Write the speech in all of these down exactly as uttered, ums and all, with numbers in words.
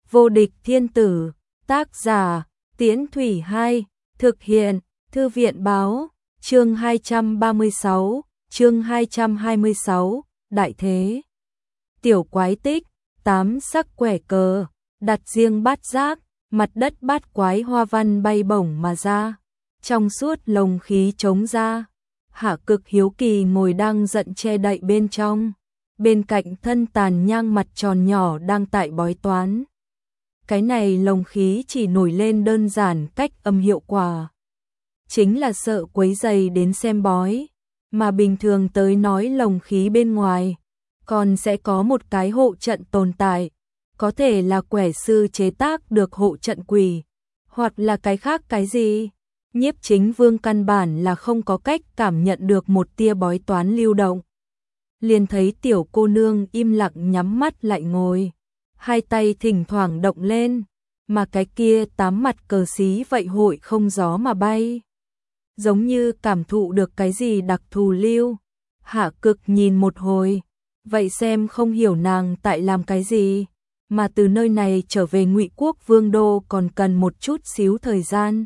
Vô địch thiên tử, tác giả, Tiễn Thủy Hai, thực hiện, Thư viện báo, chương hai trăm ba mươi sáu, chương hai trăm hai mươi sáu, Đại Thế. Tiểu quái tích, tám sắc quẻ cờ, đặt riêng bát giác, mặt đất bát quái hoa văn bay bổng mà ra, trong suốt lồng khí trống ra. Hạ Cực hiếu kỳ ngồi đang giận che đậy bên trong, bên cạnh thân tàn nhang mặt tròn nhỏ đang tại bói toán. Cái này lồng khí chỉ nổi lên đơn giản cách âm hiệu quả, chính là sợ quấy rầy đến xem bói, mà bình thường tới nói lồng khí bên ngoài còn sẽ có một cái hộ trận tồn tại, có thể là quẻ sư chế tác được hộ trận quỷ, hoặc là cái khác cái gì. Nhiếp Chính Vương căn bản là không có cách cảm nhận được một tia bói toán lưu động. Liền thấy tiểu cô nương im lặng nhắm mắt lại ngồi, hai tay thỉnh thoảng động lên, mà cái kia tám mặt cờ xí vậy hội không gió mà bay, giống như cảm thụ được cái gì đặc thù lưu. Hạ Cực nhìn một hồi, vậy xem không hiểu nàng tại làm cái gì, mà từ nơi này trở về Ngụy Quốc Vương đô còn cần một chút xíu thời gian.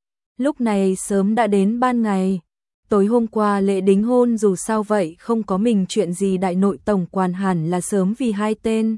Lúc này sớm đã đến ban ngày, tối hôm qua lễ đính hôn dù sao vậy không có mình chuyện gì, đại nội tổng quản hẳn là sớm vì hai tên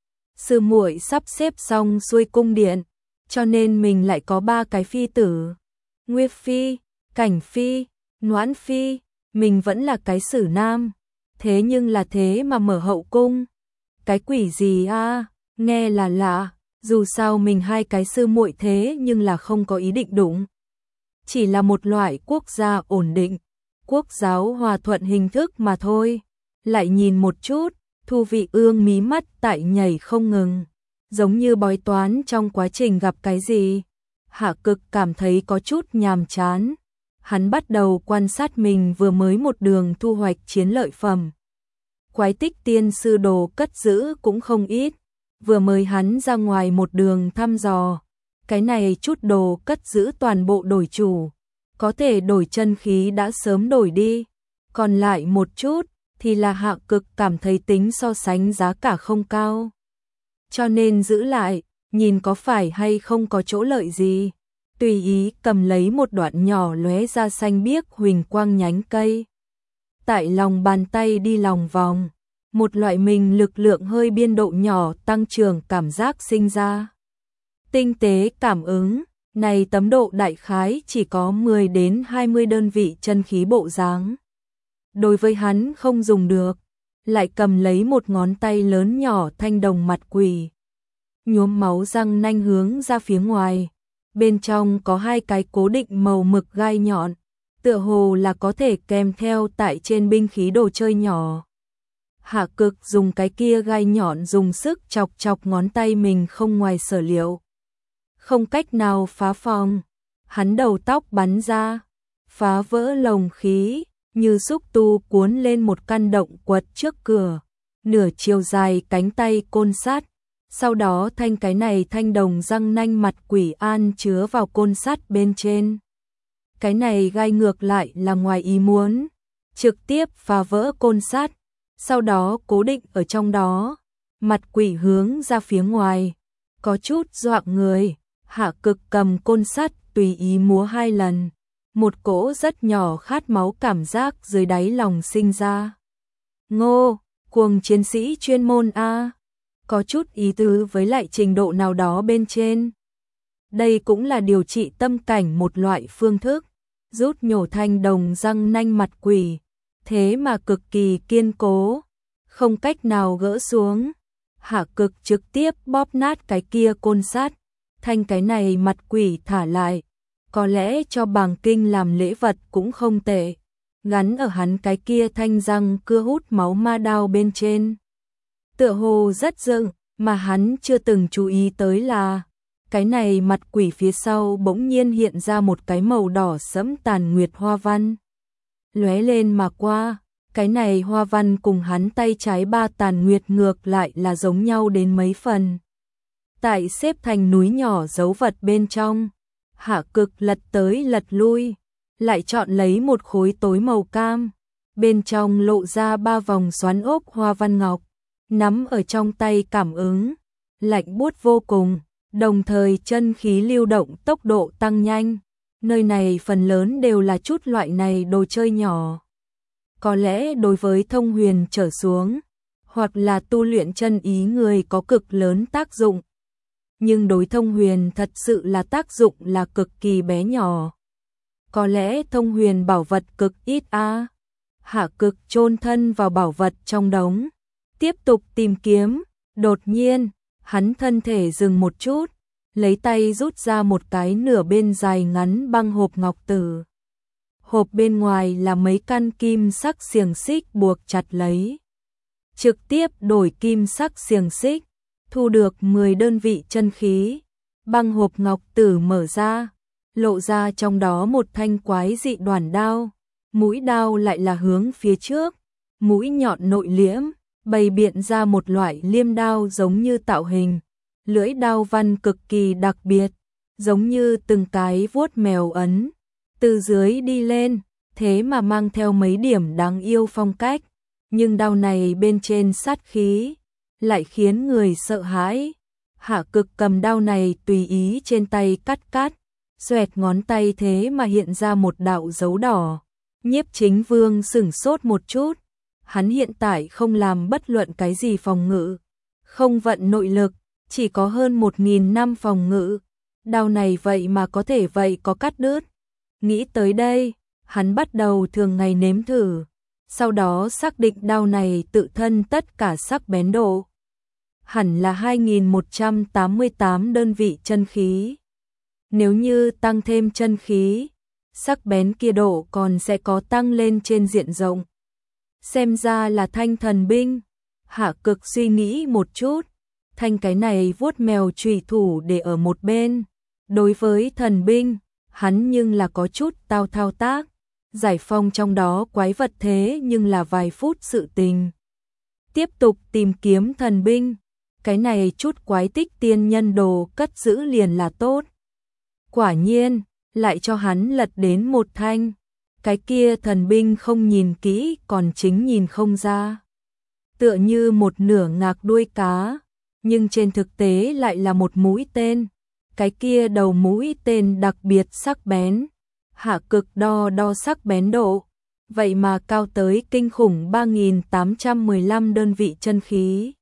sư muội sắp xếp xong xuôi cung điện, cho nên mình lại có ba cái phi tử, Nguyệt phi, Cảnh phi, Noãn phi, mình vẫn là cái xử nam, thế nhưng là thế mà mở hậu cung. Cái quỷ gì a, à? Nghe là lạ, dù sao mình hai cái sư muội thế nhưng là không có ý định đụng. Chỉ là một loại quốc gia ổn định, quốc giáo hòa thuận hình thức mà thôi. Lại nhìn một chút, Thu Vị Ương mí mắt tại nhảy không ngừng, giống như bói toán trong quá trình gặp cái gì. Hạ Cực cảm thấy có chút nhàm chán. Hắn bắt đầu quan sát mình vừa mới một đường thu hoạch chiến lợi phẩm. Quái tích tiên sư đồ cất giữ cũng không ít, vừa mới hắn ra ngoài một đường thăm dò. Cái này chút đồ cất giữ toàn bộ đổi chủ, có thể đổi chân khí đã sớm đổi đi, còn lại một chút thì là Hạ Cực cảm thấy tính so sánh giá cả không cao, cho nên giữ lại, nhìn có phải hay không có chỗ lợi gì. Tùy ý cầm lấy một đoạn nhỏ lóe ra xanh biếc huỳnh quang nhánh cây, tại lòng bàn tay đi lòng vòng, một loại mình lực lượng hơi biên độ nhỏ tăng trưởng cảm giác sinh ra. Tinh tế cảm ứng, này tấm độ đại khái chỉ có mười đến hai mươi đơn vị chân khí bộ dáng. Đối với hắn không dùng được, lại cầm lấy một ngón tay lớn nhỏ thanh đồng mặt quỷ, nhuốm máu răng nanh hướng ra phía ngoài, bên trong có hai cái cố định màu mực gai nhọn, tựa hồ là có thể kèm theo tại trên binh khí đồ chơi nhỏ. Hạ Cực dùng cái kia gai nhọn dùng sức chọc chọc ngón tay mình không ngoài sở liệu, không cách nào phá phòng. Hắn đầu tóc bắn ra, phá vỡ lồng khí, như xúc tu cuốn lên một căn động quật trước cửa, nửa chiều dài cánh tay côn sắt. Sau đó thanh cái này thanh đồng răng nanh mặt quỷ an chứa vào côn sắt bên trên. Cái này gai ngược lại là ngoài ý muốn, trực tiếp phá vỡ côn sắt, sau đó cố định ở trong đó, mặt quỷ hướng ra phía ngoài, có chút dọa người. Hạ Cực cầm côn sắt tùy ý múa hai lần, một cỗ rất nhỏ khát máu cảm giác dưới đáy lòng sinh ra. Ngô, cuồng chiến sĩ chuyên môn a, có chút ý tứ với lại trình độ nào đó bên trên. Đây cũng là điều trị tâm cảnh một loại phương thức, rút nhổ thanh đồng răng nanh mặt quỷ, thế mà cực kỳ kiên cố, không cách nào gỡ xuống. Hạ Cực trực tiếp bóp nát cái kia côn sắt, thanh cái này mặt quỷ thả lại, có lẽ cho Bàng Kinh làm lễ vật cũng không tệ, gắn ở hắn cái kia thanh răng cưa hút máu ma đao bên trên. Tựa hồ rất dựng, mà hắn chưa từng chú ý tới là cái này mặt quỷ phía sau bỗng nhiên hiện ra một cái màu đỏ sẫm tàn nguyệt hoa văn, lóe lên mà qua. Cái này hoa văn cùng hắn tay trái ba tàn nguyệt ngược lại là giống nhau đến mấy phần. Tại xếp thành núi nhỏ dấu vật bên trong, Hạ Cực lật tới lật lui, lại chọn lấy một khối tối màu cam, bên trong lộ ra ba vòng xoắn ốc hoa văn ngọc, nắm ở trong tay cảm ứng, lạnh buốt vô cùng, đồng thời chân khí lưu động tốc độ tăng nhanh. Nơi này phần lớn đều là chút loại này đồ chơi nhỏ. Có lẽ đối với thông huyền trở xuống, hoặc là tu luyện chân ý người có cực lớn tác dụng. Nhưng đối thông huyền thật sự là tác dụng là cực kỳ bé nhỏ. Có lẽ thông huyền bảo vật cực ít a. À. Hạ Cực chôn thân vào bảo vật trong đống, tiếp tục tìm kiếm, đột nhiên, hắn thân thể dừng một chút, lấy tay rút ra một cái nửa bên dài ngắn băng hộp ngọc tử. Hộp bên ngoài là mấy căn kim sắc xiềng xích buộc chặt lấy. Trực tiếp đổi kim sắc xiềng xích, thu được mười đơn vị chân khí. Băng hộp ngọc tử mở ra, lộ ra trong đó một thanh quái dị đoản đao. Mũi đao lại là hướng phía trước, mũi nhọn nội liễm, bày biện ra một loại liêm đao giống như tạo hình. Lưỡi đao văn cực kỳ đặc biệt, giống như từng cái vuốt mèo ấn. Từ dưới đi lên, thế mà mang theo mấy điểm đáng yêu phong cách. Nhưng đao này bên trên sát khí, lại khiến người sợ hãi. Hạ Cực cầm đao này tùy ý trên tay cắt cắt, xoẹt ngón tay thế mà hiện ra một đạo dấu đỏ. Nhiếp Chính Vương sửng sốt một chút, hắn hiện tại không làm bất luận cái gì phòng ngự, không vận nội lực, chỉ có hơn một nghìn năm phòng ngự. Đao này vậy mà có thể vậy có cắt đứt. Nghĩ tới đây, hắn bắt đầu thường ngày nếm thử, sau đó xác định đao này tự thân tất cả sắc bén độ. Hẳn là hai nghìn một trăm tám mươi tám đơn vị chân khí. Nếu như tăng thêm chân khí, sắc bén kia độ còn sẽ có tăng lên trên diện rộng. Xem ra là thanh thần binh. Hạ Cực suy nghĩ một chút, thanh cái này vuốt mèo chùy thủ để ở một bên. Đối với thần binh, hắn nhưng là có chút tao thao tác. Giải phong trong đó quái vật thế nhưng là vài phút sự tình. Tiếp tục tìm kiếm thần binh, cái này chút quái tích tiên nhân đồ cất giữ liền là tốt. Quả nhiên, lại cho hắn lật đến một thanh. Cái kia thần binh không nhìn kỹ còn chính nhìn không ra. Tựa như một nửa ngạc đuôi cá, nhưng trên thực tế lại là một mũi tên. Cái kia đầu mũi tên đặc biệt sắc bén. Hạ Cực đo đo sắc bén độ, vậy mà cao tới kinh khủng ba nghìn tám trăm mười lăm đơn vị chân khí.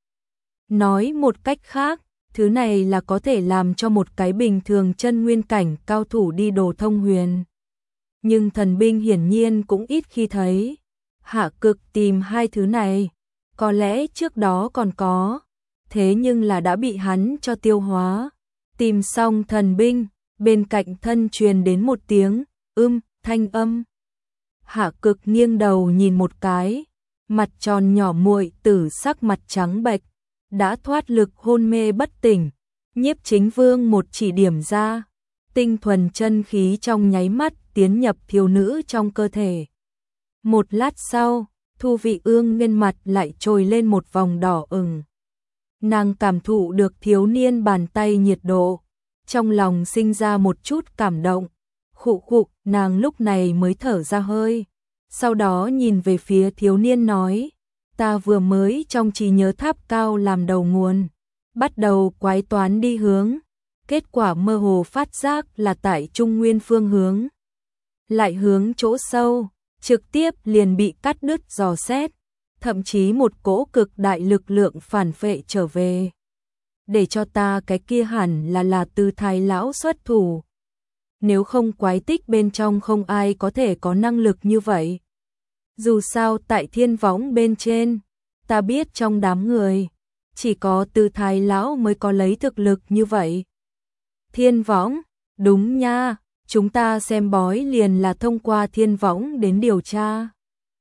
Nói một cách khác, thứ này là có thể làm cho một cái bình thường chân nguyên cảnh cao thủ đi đồ thông huyền. Nhưng thần binh hiển nhiên cũng ít khi thấy. Hạ Cực tìm hai thứ này, có lẽ trước đó còn có, thế nhưng là đã bị hắn cho tiêu hóa. Tìm xong thần binh, bên cạnh thân truyền đến một tiếng ưm, thanh âm. Hạ Cực nghiêng đầu nhìn một cái, mặt tròn nhỏ muội tử sắc mặt trắng bệch, đã thoát lực hôn mê bất tỉnh. Nhiếp Chính Vương một chỉ điểm ra, tinh thuần chân khí trong nháy mắt tiến nhập thiếu nữ trong cơ thể. Một lát sau, Thu Vị Ương bên mặt lại trồi lên một vòng đỏ ửng. Nàng cảm thụ được thiếu niên bàn tay nhiệt độ, trong lòng sinh ra một chút cảm động. Khụ khụ, nàng lúc này mới thở ra hơi. Sau đó nhìn về phía thiếu niên nói, ta vừa mới trong trí nhớ tháp cao làm đầu nguồn, bắt đầu quái toán đi hướng, kết quả mơ hồ phát giác là tại Trung Nguyên phương hướng. Lại hướng chỗ sâu, trực tiếp liền bị cắt đứt dò xét, thậm chí một cỗ cực đại lực lượng phản phệ trở về. Để cho ta cái kia hẳn là là từ Thái lão xuất thủ. Nếu không quái tích bên trong không ai có thể có năng lực như vậy. Dù sao tại thiên võng bên trên, ta biết trong đám người, chỉ có từ Thái lão mới có lấy thực lực như vậy. Thiên võng, đúng nha, chúng ta xem bói liền là thông qua thiên võng đến điều tra.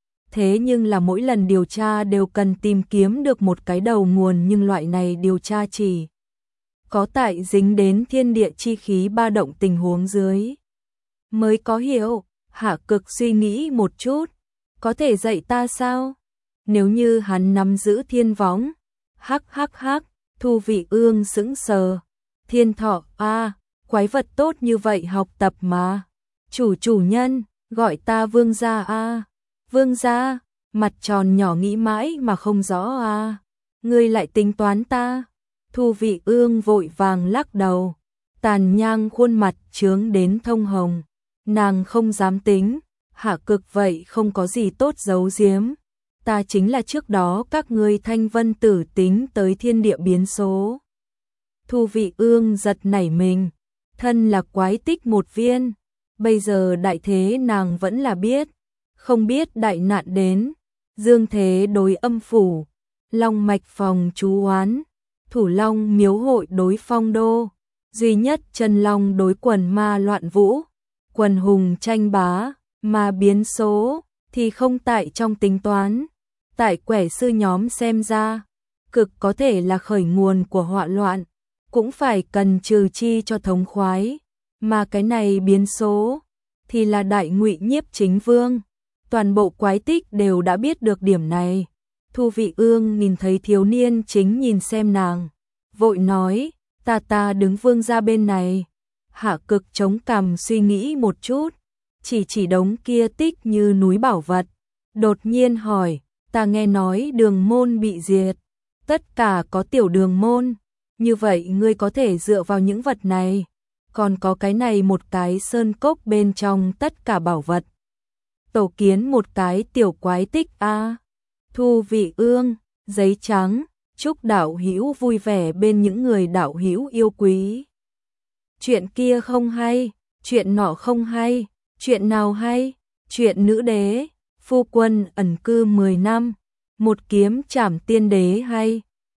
Thế nhưng là mỗi lần điều tra đều cần tìm kiếm được một cái đầu nguồn, nhưng loại này điều tra chỉ có tại dính đến thiên địa chi khí ba động tình huống dưới mới có hiểu. Hạ Cực suy nghĩ một chút, có thể dạy ta sao? Nếu như hắn nắm giữ thiên võng. Hắc hắc hắc, Thu Vị Ương sững sờ. Thiên thọ, a, à, quái vật tốt như vậy học tập mà. Chủ chủ nhân, gọi ta vương gia a. À. Vương gia, mặt tròn nhỏ nghĩ mãi mà không rõ a. À. Ngươi lại tính toán ta? Thu Vị Ương vội vàng lắc đầu, tàn nhang khuôn mặt chướng đến thông hồng, nàng không dám tính, Hạ Cực vậy không có gì tốt giấu giếm, ta chính là trước đó các ngươi Thanh Vân Tử tính tới thiên địa biến số. Thu Vị Ương giật nảy mình, thân là quái tích một viên, bây giờ đại thế nàng vẫn là biết, không biết đại nạn đến, dương thế đối âm phủ, long mạch phòng chú oán, thủ long miếu hội đối phong đô, duy nhất chân long đối quần ma loạn vũ, quần hùng tranh bá, mà biến số thì không tại trong tính toán, tại quẻ sư nhóm xem ra, cực có thể là khởi nguồn của họa loạn, cũng phải cần trừ chi cho thống khoái, mà cái này biến số thì là đại ngụy nhiếp chính vương. Toàn bộ quái tích đều đã biết được điểm này. Thu Vị Ương nhìn thấy thiếu niên chính nhìn xem nàng, vội nói, ta ta đứng vương ra bên này. Hạ Cực chống cằm suy nghĩ một chút, chỉ chỉ đống kia tích như núi bảo vật, đột nhiên hỏi, ta nghe nói đường môn bị diệt, tất cả có tiểu đường môn, như vậy ngươi có thể dựa vào những vật này, còn có cái này một cái sơn cốc bên trong tất cả bảo vật. Tổ kiến một cái tiểu quái tích a. À. Thu Vị Ương, giấy trắng, chúc đạo hữu vui vẻ bên những người đạo hữu yêu quý. Chuyện kia không hay, chuyện nọ không hay, chuyện nào hay? Chuyện nữ đế, phu quân ẩn cư mười năm, một kiếm trảm tiên đế hay,